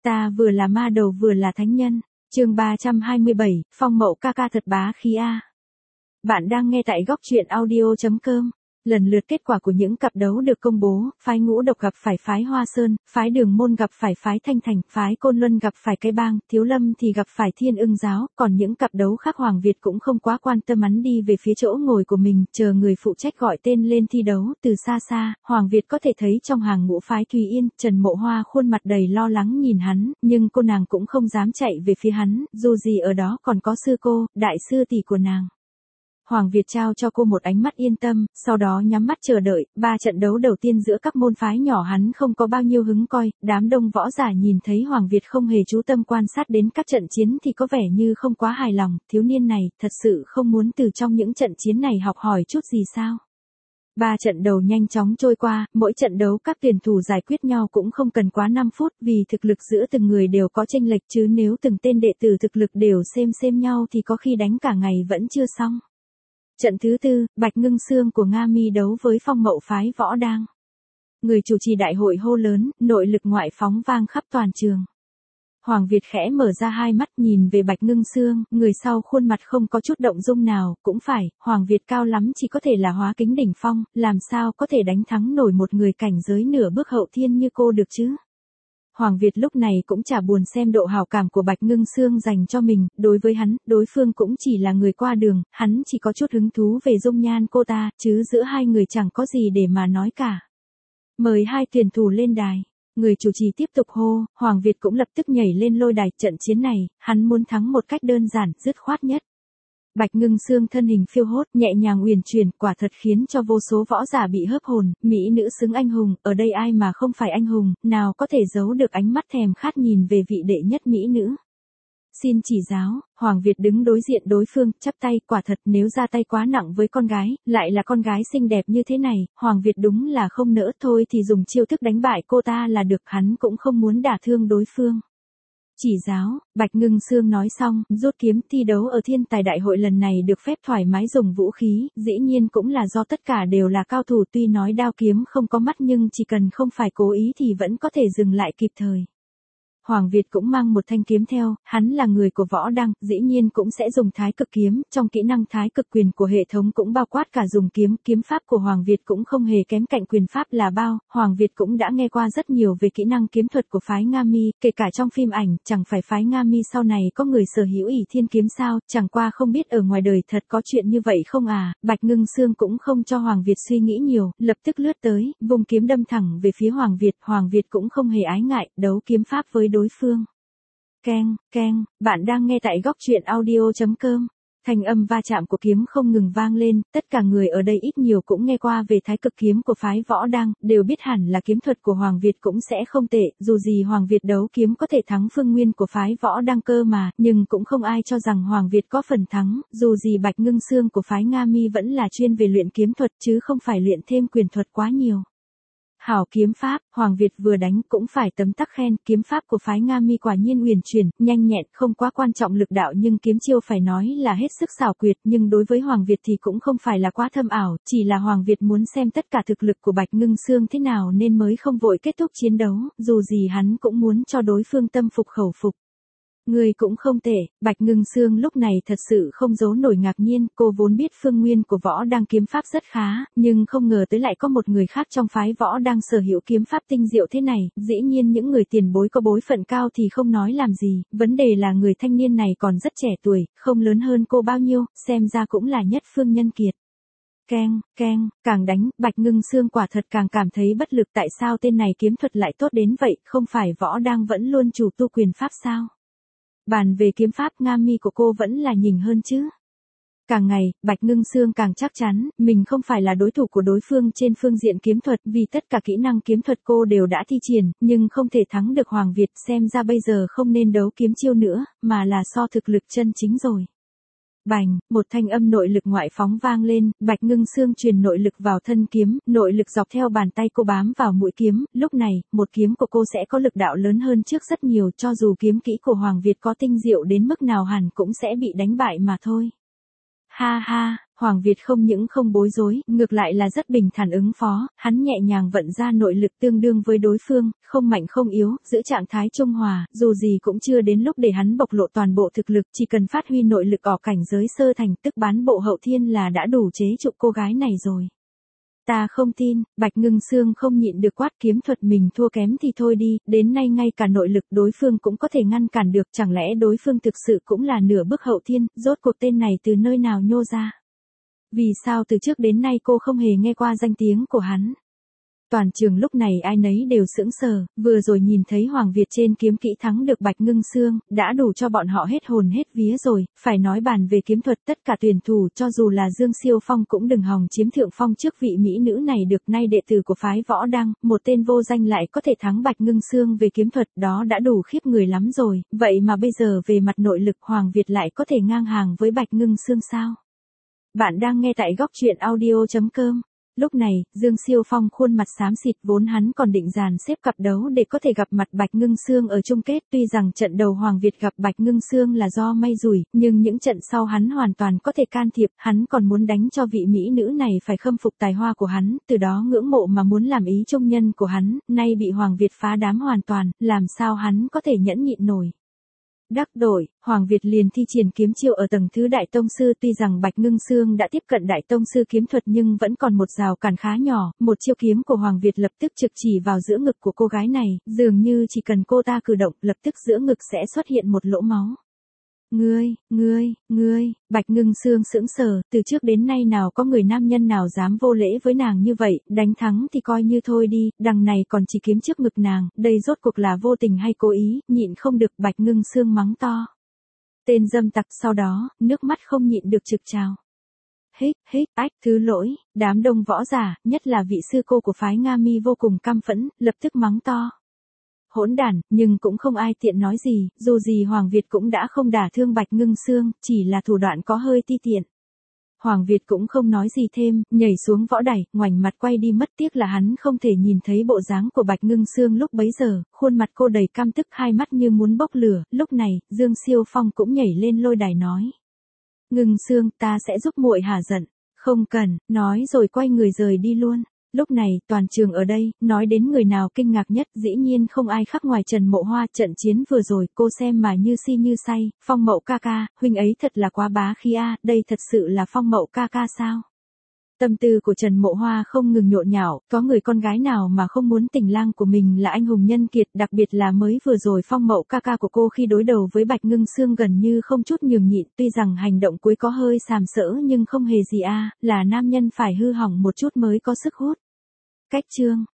Ta vừa là ma đầu vừa là thánh nhân. Chương 327, Phong Mậu ca ca thật bá khí a. Bạn đang nghe tại góc truyện audio.com. Lần lượt kết quả của những cặp đấu được công bố, phái Ngũ Độc gặp phải phái Hoa Sơn, phái Đường Môn gặp phải phái Thanh Thành, phái Côn Luân gặp phải Cái Bang, Thiếu Lâm thì gặp phải Thiên Ưng Giáo, còn những cặp đấu khác Hoàng Việt cũng không quá quan tâm, hắn đi về phía chỗ ngồi của mình, chờ người phụ trách gọi tên lên thi đấu. Từ xa xa, Hoàng Việt có thể thấy trong hàng ngũ phái Thùy Yên, Trần Mộ Hoa khuôn mặt đầy lo lắng nhìn hắn, nhưng cô nàng cũng không dám chạy về phía hắn, dù gì ở đó còn có sư cô, đại sư tỷ của nàng. Hoàng Việt trao cho cô một ánh mắt yên tâm, sau đó nhắm mắt chờ đợi. 3 trận đấu đầu tiên giữa các môn phái nhỏ hắn không có bao nhiêu hứng coi, đám đông võ giả nhìn thấy Hoàng Việt không hề chú tâm quan sát đến các trận chiến thì có vẻ như không quá hài lòng, thiếu niên này thật sự không muốn từ trong những trận chiến này học hỏi chút gì sao? 3 trận đầu nhanh chóng trôi qua, mỗi trận đấu các tuyển thủ giải quyết nhau cũng không cần quá 5 phút vì thực lực giữa từng người đều có chênh lệch, chứ nếu từng tên đệ tử thực lực đều xem nhau thì có khi đánh cả ngày vẫn chưa xong. Trận thứ tư, Bạch Ngưng Sương của Nga Mi đấu với Phong Mậu phái Võ Đang. Người chủ trì đại hội hô lớn, nội lực ngoại phóng vang khắp toàn trường. Hoàng Việt khẽ mở ra hai mắt nhìn về Bạch Ngưng Sương, người sau khuôn mặt không có chút động dung nào, cũng phải, Hoàng Việt cao lắm chỉ có thể là hóa kính đỉnh phong, làm sao có thể đánh thắng nổi một người cảnh giới nửa bước hậu thiên như cô được chứ? Hoàng Việt lúc này cũng chả buồn xem độ hảo cảm của Bạch Ngưng Sương dành cho mình, đối với hắn, đối phương cũng chỉ là người qua đường, hắn chỉ có chút hứng thú về dung nhan cô ta, chứ giữa hai người chẳng có gì để mà nói cả. Mời hai tuyển thủ lên đài. Người chủ trì tiếp tục hô, Hoàng Việt cũng lập tức nhảy lên lôi đài. Trận chiến này, hắn muốn thắng một cách đơn giản, dứt khoát nhất. Bạch Ngưng Sương thân hình phiêu hốt, nhẹ nhàng uyển chuyển, quả thật khiến cho vô số võ giả bị hớp hồn. Mỹ nữ xứng anh hùng, ở đây ai mà không phải anh hùng, nào có thể giấu được ánh mắt thèm khát nhìn về vị đệ nhất mỹ nữ. Xin chỉ giáo. Hoàng Việt đứng đối diện đối phương, chắp tay, quả thật nếu ra tay quá nặng với con gái, lại là con gái xinh đẹp như thế này, Hoàng Việt đúng là không nỡ, thôi thì dùng chiêu thức đánh bại cô ta là được, hắn cũng không muốn đả thương đối phương. Chỉ giáo, Bạch Ngưng Sương nói xong, rút kiếm. Thi đấu ở thiên tài đại hội lần này được phép thoải mái dùng vũ khí, dĩ nhiên cũng là do tất cả đều là cao thủ, tuy nói đao kiếm không có mắt nhưng chỉ cần không phải cố ý thì vẫn có thể dừng lại kịp thời. Hoàng Việt cũng mang một thanh kiếm theo, hắn là người của Võ Đăng, dĩ nhiên cũng sẽ dùng Thái Cực kiếm, trong kỹ năng Thái Cực quyền của hệ thống cũng bao quát cả dùng kiếm, kiếm pháp của Hoàng Việt cũng không hề kém cạnh quyền pháp là bao. Hoàng Việt cũng đã nghe qua rất nhiều về kỹ năng kiếm thuật của phái Nga Mi, kể cả trong phim ảnh, chẳng phải phái Nga Mi sau này có người sở hữu ỷ thiên kiếm sao, chẳng qua không biết ở ngoài đời thật có chuyện như vậy không à. Bạch Ngưng Sương cũng không cho Hoàng Việt suy nghĩ nhiều, lập tức lướt tới, vùng kiếm đâm thẳng về phía Hoàng Việt cũng không hề ái ngại, đấu kiếm pháp với đối phương. Keng, keng, bạn đang nghe tại góc truyện audio.com. Thanh âm va chạm của kiếm không ngừng vang lên, tất cả người ở đây ít nhiều cũng nghe qua về Thái Cực kiếm của phái Võ Đang, đều biết hẳn là kiếm thuật của Hoàng Việt cũng sẽ không tệ, dù gì Hoàng Việt đấu kiếm có thể thắng Phương Nguyên của phái Võ Đang cơ mà, nhưng cũng không ai cho rằng Hoàng Việt có phần thắng, dù gì Bạch Ngưng Sương của phái Nga Mi vẫn là chuyên về luyện kiếm thuật chứ không phải luyện thêm quyền thuật quá nhiều. Hảo kiếm pháp, Hoàng Việt vừa đánh cũng phải tấm tắc khen, kiếm pháp của phái Nga Mi quả nhiên uyển chuyển, nhanh nhẹn, không quá quan trọng lực đạo nhưng kiếm chiêu phải nói là hết sức xảo quyệt, nhưng đối với Hoàng Việt thì cũng không phải là quá thâm ảo, chỉ là Hoàng Việt muốn xem tất cả thực lực của Bạch Ngưng Sương thế nào nên mới không vội kết thúc chiến đấu, dù gì hắn cũng muốn cho đối phương tâm phục khẩu phục. Người cũng không tệ. Bạch Ngưng Sương lúc này thật sự không giấu nổi ngạc nhiên, cô vốn biết Phương Nguyên của Võ Đang kiếm pháp rất khá, nhưng không ngờ tới lại có một người khác trong phái Võ Đang sở hữu kiếm pháp tinh diệu thế này, dĩ nhiên những người tiền bối có bối phận cao thì không nói làm gì, vấn đề là người thanh niên này còn rất trẻ tuổi, không lớn hơn cô bao nhiêu, xem ra cũng là nhất phương nhân kiệt. Keng, keng, càng đánh, Bạch Ngưng Sương quả thật càng cảm thấy bất lực, tại sao tên này kiếm thuật lại tốt đến vậy, không phải Võ Đang vẫn luôn chủ tu quyền pháp sao? Bàn về kiếm pháp Nga Mi của cô vẫn là nhỉnh hơn chứ. Càng ngày, Bạch Ngưng Sương càng chắc chắn, mình không phải là đối thủ của đối phương trên phương diện kiếm thuật, vì tất cả kỹ năng kiếm thuật cô đều đã thi triển, nhưng không thể thắng được Hoàng Việt, xem ra bây giờ không nên đấu kiếm chiêu nữa, mà là so thực lực chân chính rồi. Bành, một thanh âm nội lực ngoại phóng vang lên, Bạch Ngưng Sương truyền nội lực vào thân kiếm, nội lực dọc theo bàn tay cô bám vào mũi kiếm, lúc này, một kiếm của cô sẽ có lực đạo lớn hơn trước rất nhiều, cho dù kiếm kỹ của Hoàng Việt có tinh diệu đến mức nào hẳn cũng sẽ bị đánh bại mà thôi. Ha ha, Hoàng Việt không những không bối rối, ngược lại là rất bình thản ứng phó, hắn nhẹ nhàng vận ra nội lực tương đương với đối phương, không mạnh không yếu, giữ trạng thái trung hòa, dù gì cũng chưa đến lúc để hắn bộc lộ toàn bộ thực lực, chỉ cần phát huy nội lực ở cảnh giới sơ thành tức bán bộ hậu thiên là đã đủ chế trụ cô gái này rồi. Ta không tin, Bạch Ngưng Sương không nhịn được quát, kiếm thuật mình thua kém thì thôi đi, đến nay ngay cả nội lực đối phương cũng có thể ngăn cản được, chẳng lẽ đối phương thực sự cũng là nửa bước hậu thiên, rốt cuộc tên này từ nơi nào nhô ra? Vì sao từ trước đến nay cô không hề nghe qua danh tiếng của hắn? Toàn trường lúc này ai nấy đều sững sờ, vừa rồi nhìn thấy Hoàng Việt trên kiếm kỹ thắng được Bạch Ngưng Sương, đã đủ cho bọn họ hết hồn hết vía rồi, phải nói bàn về kiếm thuật tất cả tuyển thủ cho dù là Dương Siêu Phong cũng đừng hòng chiếm thượng phong trước vị mỹ nữ này được, nay đệ tử của phái Võ Đăng, một tên vô danh lại có thể thắng Bạch Ngưng Sương về kiếm thuật, đó đã đủ khiếp người lắm rồi, vậy mà bây giờ về mặt nội lực Hoàng Việt lại có thể ngang hàng với Bạch Ngưng Sương sao? Bạn đang nghe tại góc truyện audio.com. Lúc này, Dương Siêu Phong khuôn mặt xám xịt, vốn hắn còn định dàn xếp cặp đấu để có thể gặp mặt Bạch Ngưng Sương ở chung kết, tuy rằng trận đầu Hoàng Việt gặp Bạch Ngưng Sương là do may rủi, nhưng những trận sau hắn hoàn toàn có thể can thiệp, hắn còn muốn đánh cho vị mỹ nữ này phải khâm phục tài hoa của hắn, từ đó ngưỡng mộ mà muốn làm ý trung nhân của hắn, nay bị Hoàng Việt phá đám hoàn toàn, làm sao hắn có thể nhẫn nhịn nổi. Đắc đội, Hoàng Việt liền thi triển kiếm chiêu ở tầng thứ Đại Tông Sư, tuy rằng Bạch Ngưng Sương đã tiếp cận Đại Tông Sư kiếm thuật nhưng vẫn còn một rào cản khá nhỏ, một chiêu kiếm của Hoàng Việt lập tức trực chỉ vào giữa ngực của cô gái này, dường như chỉ cần cô ta cử động, lập tức giữa ngực sẽ xuất hiện một lỗ máu. Ngươi, Bạch Ngưng Sương sững sờ, từ trước đến nay nào có người nam nhân nào dám vô lễ với nàng như vậy, đánh thắng thì coi như thôi đi, đằng này còn chỉ kiếm trước ngực nàng, đây rốt cuộc là vô tình hay cố ý, nhịn không được Bạch Ngưng Sương mắng to. Tên dâm tặc, sau đó, nước mắt không nhịn được trực trào. Ách, thứ lỗi, đám đông võ giả, nhất là vị sư cô của phái Nga Mi vô cùng căm phẫn, lập tức mắng to. Hỗn đản, nhưng cũng không ai tiện nói gì, dù gì Hoàng Việt cũng đã không đả thương Bạch Ngưng Sương, chỉ là thủ đoạn có hơi ti tiện. Hoàng Việt cũng không nói gì thêm, nhảy xuống võ đài, ngoảnh mặt quay đi, mất tiếc là hắn không thể nhìn thấy bộ dáng của Bạch Ngưng Sương lúc bấy giờ, khuôn mặt cô đầy căm tức, hai mắt như muốn bốc lửa, lúc này, Dương Siêu Phong cũng nhảy lên lôi đài nói. Ngưng Sương, ta sẽ giúp muội hả giận. Không cần, nói rồi quay người rời đi luôn. Lúc này, toàn trường ở đây, nói đến người nào kinh ngạc nhất, dĩ nhiên không ai khác ngoài Trần Mộ Hoa. Trận chiến vừa rồi, cô xem mà như si như say, Phong Mậu ca ca, huynh ấy thật là quá bá khí a, đây thật sự là Phong Mậu ca ca sao? Tâm tư của Trần Mộ Hoa không ngừng nhộn nhạo, có người con gái nào mà không muốn tình lang của mình là anh hùng nhân kiệt, đặc biệt là mới vừa rồi Phong Mậu ca ca của cô khi đối đầu với Bạch Ngưng Sương gần như không chút nhường nhịn, tuy rằng hành động cuối có hơi sàm sỡ nhưng không hề gì a, là nam nhân phải hư hỏng một chút mới có sức hút. Cách chương